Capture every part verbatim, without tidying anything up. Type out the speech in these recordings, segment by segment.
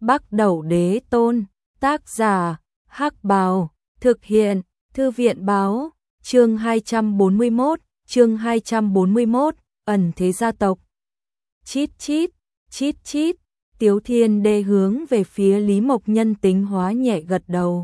Bắc Đẩu Đế Tôn, tác giả, Hắc Bào, thực hiện, Thư viện báo, chương hai trăm bốn mươi mốt, chương hai trăm bốn mươi mốt, ẩn thế gia tộc. Chít chít, chít chít, Tiếu Thiên Đê hướng về phía Lý Mộc nhân tính hóa nhẹ gật đầu.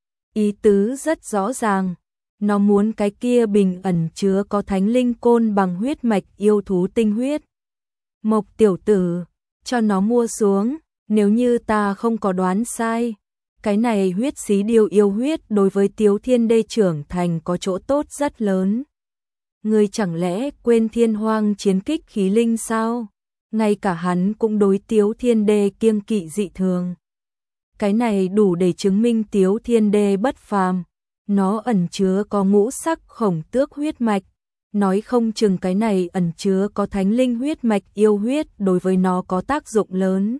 Ý tứ rất rõ ràng, nó muốn cái kia bình ẩn chứa có thánh linh côn bằng huyết mạch yêu thú tinh huyết. Mộc tiểu tử, cho nó mua xuống, nếu như ta không có đoán sai, cái này huyết xí điêu yêu huyết đối với Tiếu Thiên Đê trưởng thành có chỗ tốt rất lớn. Ngươi chẳng lẽ quên thiên hoang chiến kích khí linh sao? Ngay cả hắn cũng đối Tiếu Thiên Đê kiêng kỵ dị thường. Cái này đủ để chứng minh Tiếu Thiên Đê bất phàm, nó ẩn chứa có ngũ sắc khổng tước huyết mạch, nói không chừng cái này ẩn chứa có thánh linh huyết mạch yêu huyết đối với nó có tác dụng lớn.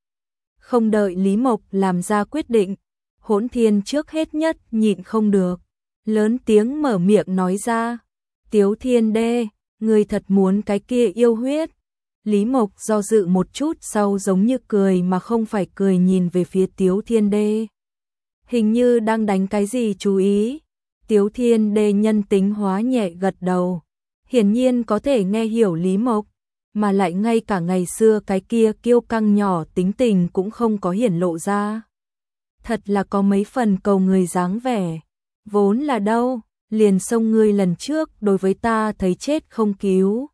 Không đợi Lý Mộc làm ra quyết định, Hỗn Thiên trước hết nhất nhịn không được, lớn tiếng mở miệng nói ra, Tiếu Thiên Đê, ngươi thật muốn cái kia yêu huyết? Lý Mộc do dự một chút sau giống như cười mà không phải cười nhìn về phía Tiếu Thiên Đê. Hình như đang đánh cái gì chú ý. Tiếu Thiên Đê nhân tính hóa nhẹ gật đầu. Hiển nhiên có thể nghe hiểu Lý Mộc, mà lại ngay cả ngày xưa cái kia kiêu căng nhỏ tính tình cũng không có hiển lộ ra. Thật là có mấy phần cầu người dáng vẻ. Vốn là đâu, liền xông ngươi lần trước đối với ta thấy chết không cứu.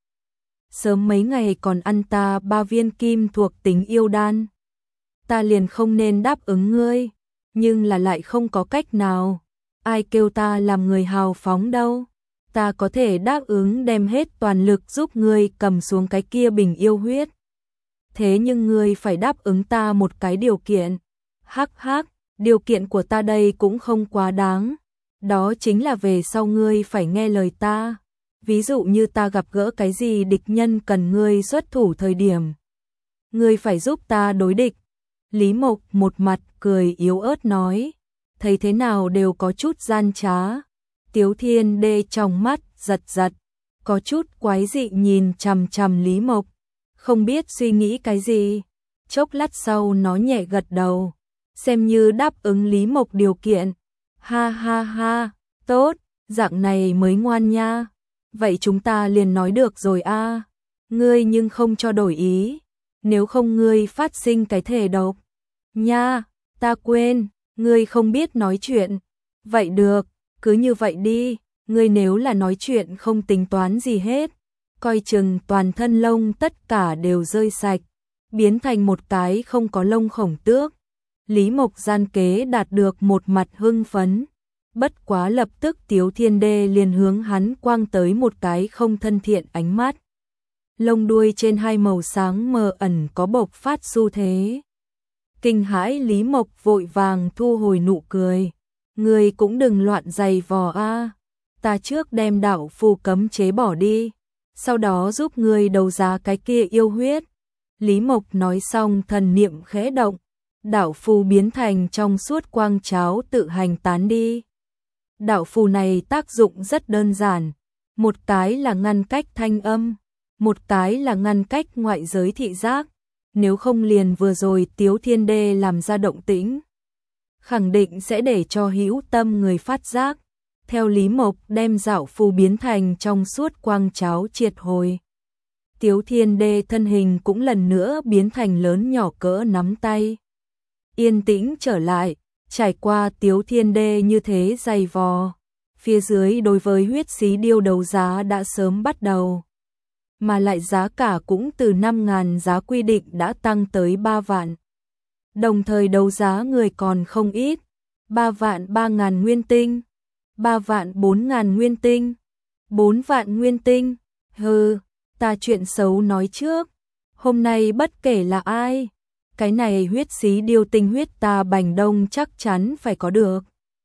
Sớm mấy ngày còn ăn ta ba viên kim thuộc tính yêu đan. Ta liền không nên đáp ứng ngươi, nhưng là lại không có cách nào. Ai kêu ta làm người hào phóng đâu. Ta có thể đáp ứng đem hết toàn lực giúp ngươi cầm xuống cái kia bình yêu huyết. Thế nhưng ngươi phải đáp ứng ta một cái điều kiện. Hắc hắc, điều kiện của ta đây cũng không quá đáng. Đó chính là về sau ngươi phải nghe lời ta. Ví dụ như ta gặp gỡ cái gì địch nhân cần ngươi xuất thủ thời điểm, ngươi phải giúp ta đối địch. Lý Mộc một mặt cười yếu ớt nói, thấy thế nào đều có chút gian trá. Tiếu Thiên Đê trong mắt giật giật, có chút quái dị nhìn chằm chằm Lý Mộc, không biết suy nghĩ cái gì. Chốc lát sau nó nhẹ gật đầu, xem như đáp ứng Lý Mộc điều kiện. Ha ha ha, tốt, dạng này mới ngoan nha. Vậy chúng ta liền nói được rồi a. À. Ngươi nhưng không cho đổi ý, nếu không ngươi phát sinh cái thể độc. Nha, ta quên, ngươi không biết nói chuyện. Vậy được, cứ như vậy đi, ngươi nếu là nói chuyện không tính toán gì hết, coi chừng toàn thân lông tất cả đều rơi sạch, biến thành một cái không có lông khổng tước. Lý Mộc gian kế đạt được một mặt hưng phấn. Bất quá lập tức Tiếu Thiên Đê liền hướng hắn quang tới một cái không thân thiện ánh mắt. Lông đuôi trên hai màu sáng mờ ẩn có bộc phát xu thế. Kinh hãi Lý Mộc vội vàng thu hồi nụ cười. Ngươi cũng đừng loạn giày vò a. Ta trước đem đạo phù cấm chế bỏ đi, sau đó giúp ngươi đấu giá cái kia yêu huyết. Lý Mộc nói xong thần niệm khẽ động, đạo phù biến thành trong suốt quang cháo tự hành tán đi. Đạo phù này tác dụng rất đơn giản, một cái là ngăn cách thanh âm, một cái là ngăn cách ngoại giới thị giác, nếu không liền vừa rồi Tiếu Thiên Đê làm ra động tĩnh, khẳng định sẽ để cho hữu tâm người phát giác. Theo Lý Mộc đem đạo phù biến thành trong suốt quang cháo triệt hồi, Tiếu Thiên Đê thân hình cũng lần nữa biến thành lớn nhỏ cỡ nắm tay. Yên tĩnh trở lại. Trải qua Tiếu Thiên Đê như thế dày vò, phía dưới đối với huyết xí điêu đấu giá đã sớm bắt đầu. Mà lại giá cả cũng từ năm ngàn giá quy định đã tăng tới ba vạn. Đồng thời đấu giá người còn không ít, ba vạn ba ngàn nguyên tinh, ba vạn bốn ngàn nguyên tinh, bốn vạn nguyên tinh. Hừ, ta chuyện xấu nói trước, hôm nay bất kể là ai, cái này huyết xí điêu tinh huyết ta Bành Đông chắc chắn phải có được.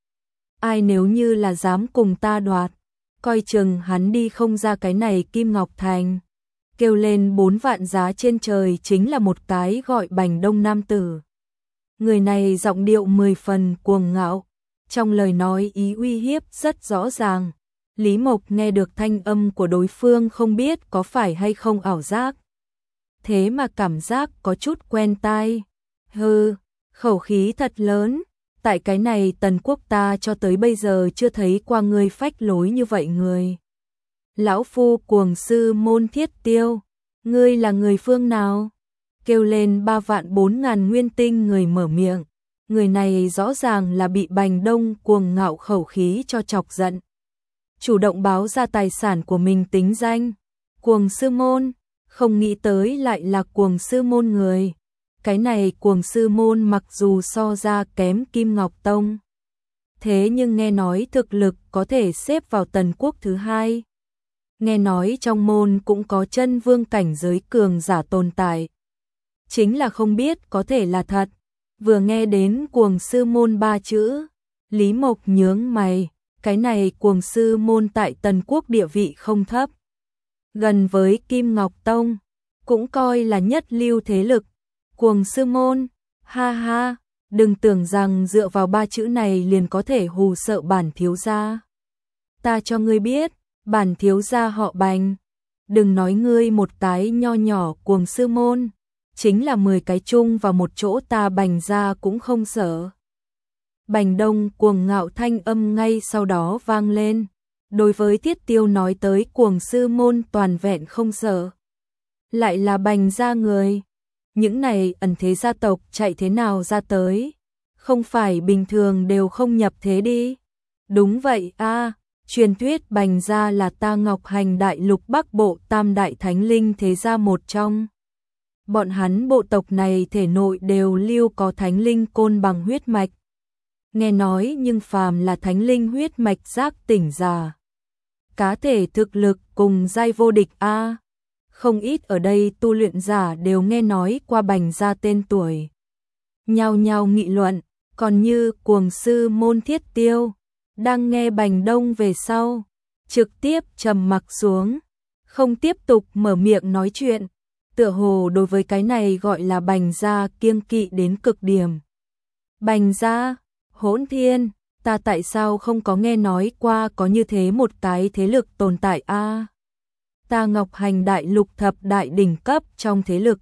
Ai nếu như là dám cùng ta đoạt, coi chừng hắn đi không ra cái này Kim Ngọc Thành. Kêu lên bốn vạn giá trên trời chính là một cái gọi Bành Đông nam tử. Người này giọng điệu mười phần cuồng ngạo, trong lời nói ý uy hiếp rất rõ ràng. Lý Mộc nghe được thanh âm của đối phương không biết có phải hay không ảo giác. Thế mà cảm giác có chút quen tai. Hừ, khẩu khí thật lớn, tại cái này Tần quốc ta cho tới bây giờ chưa thấy qua ngươi phách lối như vậy người. Lão phu Cuồng Sư Môn Thiết Tiêu, ngươi là người phương nào? Kêu lên ba vạn bốn ngàn nguyên tinh người mở miệng, người này rõ ràng là bị Bành Đông cuồng ngạo khẩu khí cho chọc giận. Chủ động báo ra tài sản của mình tính danh, Cuồng Sư Môn, không nghĩ tới lại là Cuồng Sư Môn người. Cái này Cuồng Sư Môn mặc dù so ra kém Kim Ngọc Tông, thế nhưng nghe nói thực lực có thể xếp vào Tần quốc thứ hai. Nghe nói trong môn cũng có chân vương cảnh giới cường giả tồn tại. Chính là không biết có thể là thật. Vừa nghe đến Cuồng Sư Môn ba chữ, Lý Mộc nhướng mày, cái này Cuồng Sư Môn tại Tần quốc địa vị không thấp. Gần với Kim Ngọc Tông, cũng coi là nhất lưu thế lực. Cuồng Sư Môn, ha ha, đừng tưởng rằng dựa vào ba chữ này liền có thể hù sợ bản thiếu gia. Ta cho ngươi biết, bản thiếu gia họ Bành, đừng nói ngươi một cái nho nhỏ Cuồng Sư Môn, chính là mười cái chung vào một chỗ ta Bành gia cũng không sợ. Bành Đông cuồng ngạo thanh âm ngay sau đó vang lên, đối với Thiết Tiêu nói tới Cuồng Sư Môn toàn vẹn không sợ. Lại là Bành gia người, những này ẩn thế gia tộc chạy thế nào ra tới, không phải bình thường đều không nhập thế đi. Đúng vậy a, truyền thuyết Bành gia là ta Ngọc Hành Đại Lục Bắc Bộ tam đại thánh linh thế gia một trong. Bọn hắn bộ tộc này thể nội đều lưu có thánh linh côn bằng huyết mạch. Nghe nói nhưng phàm là thánh linh huyết mạch giác tỉnh giả, cá thể thực lực cùng giai vô địch a. Không ít ở đây tu luyện giả đều nghe nói qua Bành gia tên tuổi. Nhao nhao nghị luận, còn như Cuồng Sư Môn Thiết Tiêu, đang nghe Bành Đông về sau, trực tiếp trầm mặc xuống, không tiếp tục mở miệng nói chuyện, tựa hồ đối với cái này gọi là Bành gia kiêng kỵ đến cực điểm. Bành gia, hỗn thiên, ta tại sao không có nghe nói qua có như thế một cái thế lực tồn tại a? Ta Ngọc Hành Đại Lục thập đại đỉnh cấp trong thế lực,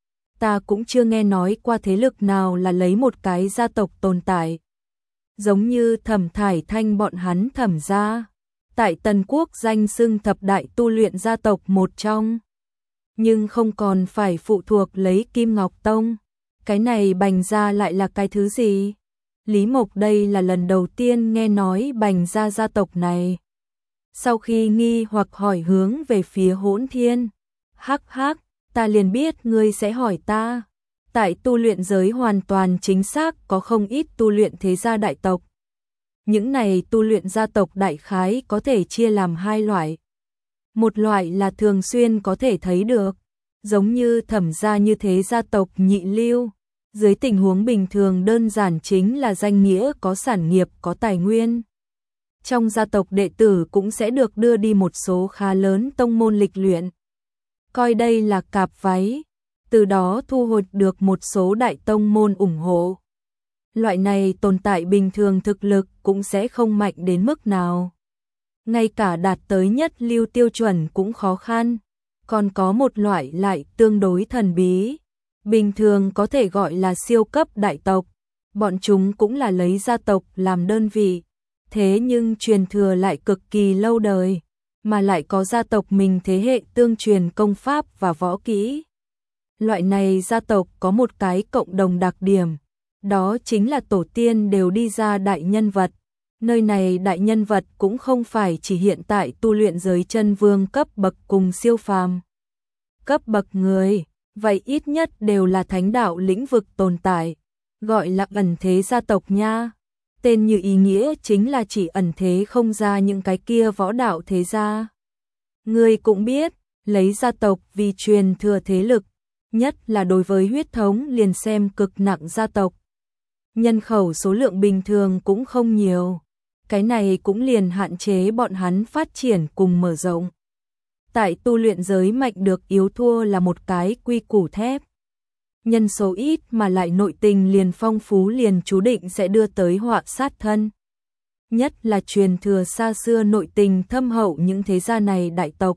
ta cũng chưa nghe nói qua thế lực nào là lấy một cái gia tộc tồn tại. Giống như Thẩm Thải Thanh bọn hắn Thẩm gia, tại Tần quốc danh xưng thập đại tu luyện gia tộc một trong, nhưng không còn phải phụ thuộc lấy Kim Ngọc Tông. Cái này Bành gia lại là cái thứ gì? Lý Mộc đây là lần đầu tiên nghe nói Bành gia gia tộc này. Sau khi nghi hoặc hỏi hướng về phía Hỗn Thiên, hắc hắc, ta liền biết ngươi sẽ hỏi ta. Tại tu luyện giới hoàn toàn chính xác có không ít tu luyện thế gia đại tộc. Những này tu luyện gia tộc đại khái có thể chia làm hai loại. Một loại là thường xuyên có thể thấy được, giống như Thẩm gia như thế gia tộc nhị lưu. Dưới tình huống bình thường đơn giản chính là danh nghĩa có sản nghiệp có tài nguyên. Trong gia tộc đệ tử cũng sẽ được đưa đi một số khá lớn tông môn lịch luyện. Coi đây là cạp váy, từ đó thu hồi được một số đại tông môn ủng hộ. Loại này tồn tại bình thường thực lực cũng sẽ không mạnh đến mức nào. Ngay cả đạt tới nhất lưu tiêu chuẩn cũng khó khăn. Còn có một loại lại tương đối thần bí. Bình thường có thể gọi là siêu cấp đại tộc. Bọn chúng cũng là lấy gia tộc làm đơn vị. Thế nhưng truyền thừa lại cực kỳ lâu đời. Mà lại có gia tộc mình thế hệ tương truyền công pháp và võ kỹ. Loại này gia tộc có một cái cộng đồng đặc điểm. Đó chính là tổ tiên đều đi ra đại nhân vật. Nơi này đại nhân vật cũng không phải chỉ hiện tại tu luyện giới chân vương cấp bậc cùng siêu phàm cấp bậc người, vậy ít nhất đều là thánh đạo lĩnh vực tồn tại, gọi là ẩn thế gia tộc nha. Tên như ý nghĩa chính là chỉ ẩn thế không ra những cái kia võ đạo thế gia. Người cũng biết, lấy gia tộc vì truyền thừa thế lực, nhất là đối với huyết thống liền xem cực nặng gia tộc. Nhân khẩu số lượng bình thường cũng không nhiều. Cái này cũng liền hạn chế bọn hắn phát triển cùng mở rộng. Tại tu luyện giới mạnh được yếu thua là một cái quy củ thép. Nhân số ít mà lại nội tình liền phong phú liền chú định sẽ đưa tới họa sát thân. Nhất là truyền thừa xa xưa nội tình thâm hậu những thế gia này đại tộc.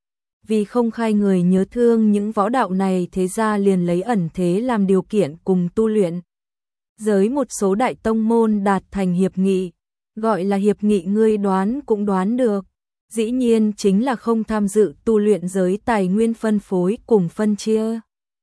Vì không khai người nhớ thương những võ đạo này thế gia liền lấy ẩn thế làm điều kiện cùng tu luyện. giới một số đại tông môn đạt thành hiệp nghị, gọi là hiệp nghị ngươi đoán cũng đoán được, dĩ nhiên chính là không tham dự tu luyện giới tài nguyên phân phối cùng phân chia.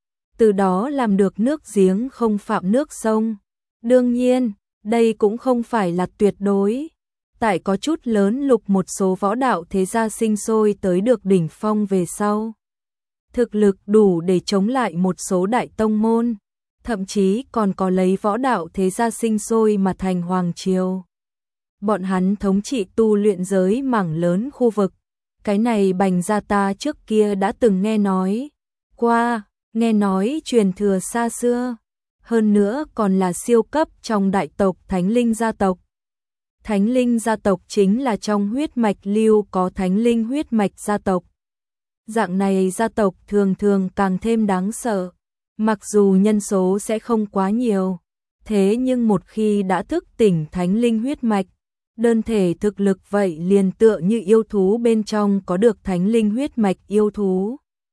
Từ đó làm được nước giếng không phạm nước sông. Đương nhiên, đây cũng không phải là tuyệt đối. Tại có chút lớn lục một số võ đạo thế gia sinh sôi tới được đỉnh phong về sau. Thực lực đủ để chống lại một số đại tông môn, thậm chí còn có lấy võ đạo thế gia sinh sôi mà thành hoàng triều. Bọn hắn thống trị tu luyện giới mảng lớn khu vực. Cái này Bành gia ta trước kia đã từng nghe nói qua, nghe nói truyền thừa xa xưa. Hơn nữa còn là siêu cấp trong đại tộc Thánh Linh gia tộc. Thánh Linh gia tộc chính là trong huyết mạch lưu có Thánh Linh huyết mạch gia tộc. Dạng này gia tộc thường thường càng thêm đáng sợ. Mặc dù nhân số sẽ không quá nhiều, thế nhưng một khi đã thức tỉnh Thánh Linh huyết mạch, đơn thể thực lực vậy liền tựa như yêu thú bên trong có được Thánh Linh huyết mạch yêu thú.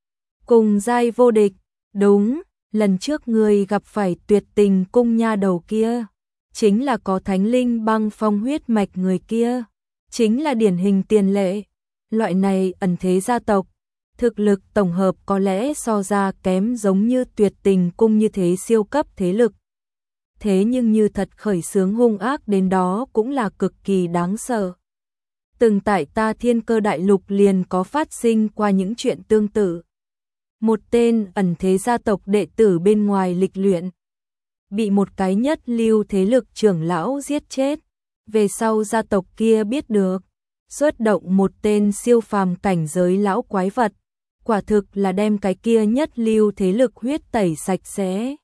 Cùng giai vô địch, đúng, lần trước người gặp phải Tuyệt Tình cung nha đầu kia, chính là có Thánh Linh băng phong huyết mạch người kia, chính là điển hình tiền lệ. Loại này ẩn thế gia tộc, thực lực tổng hợp có lẽ so ra kém giống như Tuyệt Tình cung như thế siêu cấp thế lực. Thế nhưng như thật khởi xướng hung ác đến đó cũng là cực kỳ đáng sợ. Từng tại ta Thiên Cơ đại lục liền có phát sinh qua những chuyện tương tự. Một tên ẩn thế gia tộc đệ tử bên ngoài lịch luyện, bị một cái nhất lưu thế lực trưởng lão giết chết. Về sau gia tộc kia biết được, xuất động một tên siêu phàm cảnh giới lão quái vật, quả thực là đem cái kia nhất lưu thế lực huyết tẩy sạch sẽ.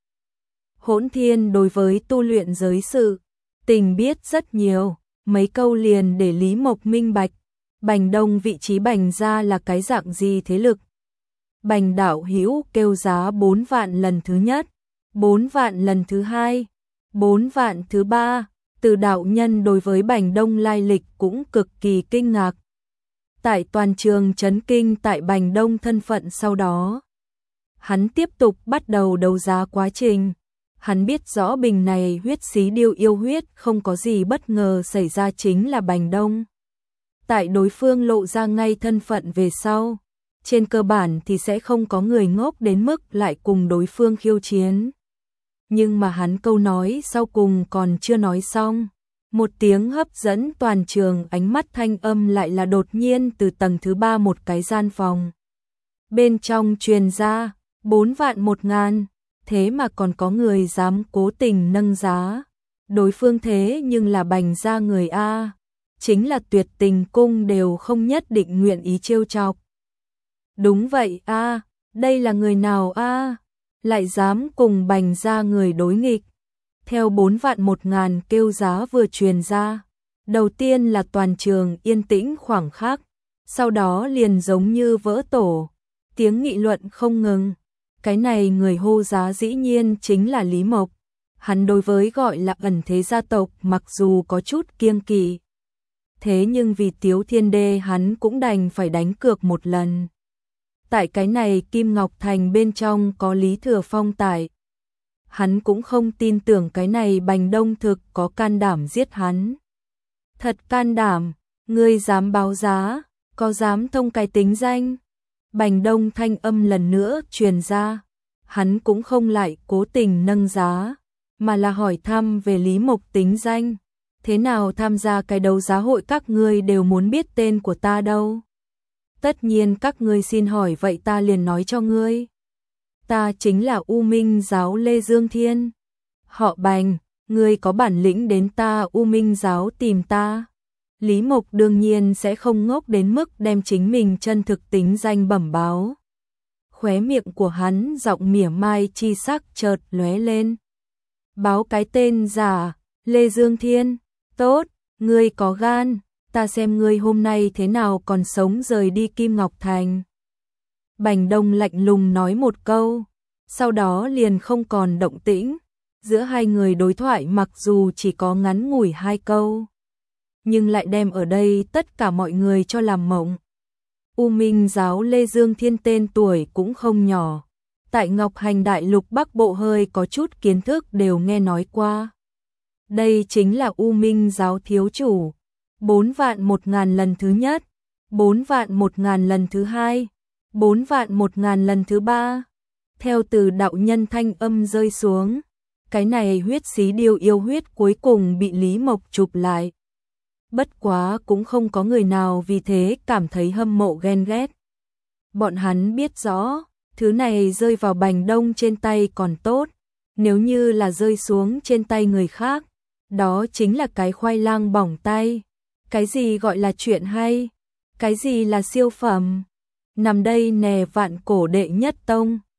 Hỗn Thiên đối với tu luyện giới sự tình biết rất nhiều, mấy câu liền để Lý Mộc minh bạch, Bành Đông vị trí Bành gia là cái dạng gì thế lực. Bành đạo hữu kêu giá bốn vạn lần thứ nhất, bốn vạn lần thứ hai, bốn vạn thứ ba. Từ đạo nhân đối với Bành Đông lai lịch cũng cực kỳ kinh ngạc. Tại toàn trường chấn kinh tại Bành Đông thân phận sau đó, hắn tiếp tục bắt đầu đấu giá quá trình. Hắn biết rõ bình này huyết xí điêu yêu huyết không có gì bất ngờ xảy ra chính là Bành Đông. Tại đối phương lộ ra ngay thân phận về sau, trên cơ bản thì sẽ không có người ngốc đến mức lại cùng đối phương khiêu chiến. Nhưng mà hắn câu nói sau cùng còn chưa nói xong, một tiếng hấp dẫn toàn trường ánh mắt thanh âm lại là đột nhiên từ tầng thứ ba một cái gian phòng. Bên trong truyền ra, bốn vạn một ngàn, thế mà còn có người dám cố tình nâng giá. Đối phương thế nhưng là Bành gia người A, chính là Tuyệt Tình cung đều không nhất định nguyện ý trêu chọc. Đúng vậy A, đây là người nào A, lại dám cùng Bành gia người đối nghịch. Theo bốn vạn một ngàn kêu giá vừa truyền ra, đầu tiên là toàn trường yên tĩnh khoảng khắc, sau đó liền giống như vỡ tổ, tiếng nghị luận không ngừng. Cái này người hô giá dĩ nhiên chính là Lý Mộc. Hắn đối với gọi là ẩn thế gia tộc mặc dù có chút kiêng kỵ, thế nhưng vì Tiếu Thiên Đê hắn cũng đành phải đánh cược một lần. Tại cái này Kim Ngọc Thành bên trong có Lý Thừa Phong tại, hắn cũng không tin tưởng cái này Bành Đông thực có can đảm giết hắn. Thật can đảm, ngươi dám báo giá, có dám thông cái tính danh? Bành Đông thanh âm lần nữa truyền ra, hắn cũng không lại cố tình nâng giá, mà là hỏi thăm về Lý Mộc tính danh. Thế nào tham gia cái đấu giá hội các ngươi đều muốn biết tên của ta đâu? Tất nhiên các ngươi xin hỏi vậy ta liền nói cho ngươi. Ta chính là U Minh giáo Lê Dương Thiên. Họ Bành, ngươi có bản lĩnh đến ta U Minh giáo tìm ta. Lý Mộc đương nhiên sẽ không ngốc đến mức đem chính mình chân thực tính danh bẩm báo. Khóe miệng của hắn giọng mỉa mai chi sắc chợt lóe lên. Báo cái tên giả, Lê Dương Thiên, tốt, ngươi có gan, ta xem ngươi hôm nay thế nào còn sống rời đi Kim Ngọc Thành. Bành Đông lạnh lùng nói một câu, sau đó liền không còn động tĩnh. Giữa hai người đối thoại mặc dù chỉ có ngắn ngủi hai câu, nhưng lại đem ở đây tất cả mọi người cho làm mộng. U Minh giáo Lê Dương Thiên tên tuổi cũng không nhỏ, tại Ngọc Hành Đại Lục Bắc Bộ hơi có chút kiến thức đều nghe nói qua. Đây chính là U Minh giáo thiếu chủ, bốn vạn một ngàn lần thứ nhất, bốn vạn một ngàn lần thứ hai, bốn vạn một ngàn lần thứ ba. Theo từ đạo nhân thanh âm rơi xuống, cái này huyết xí điêu yêu huyết cuối cùng bị Lý Mộc chụp lại. Bất quá cũng không có người nào vì thế cảm thấy hâm mộ ghen ghét. Bọn hắn biết rõ, thứ này rơi vào Bành Đông trên tay còn tốt, nếu như là rơi xuống trên tay người khác, đó chính là cái khoai lang bỏng tay. Cái gì gọi là chuyện hay? Cái gì là siêu phẩm? Nằm đây nè vạn cổ đệ nhất tông.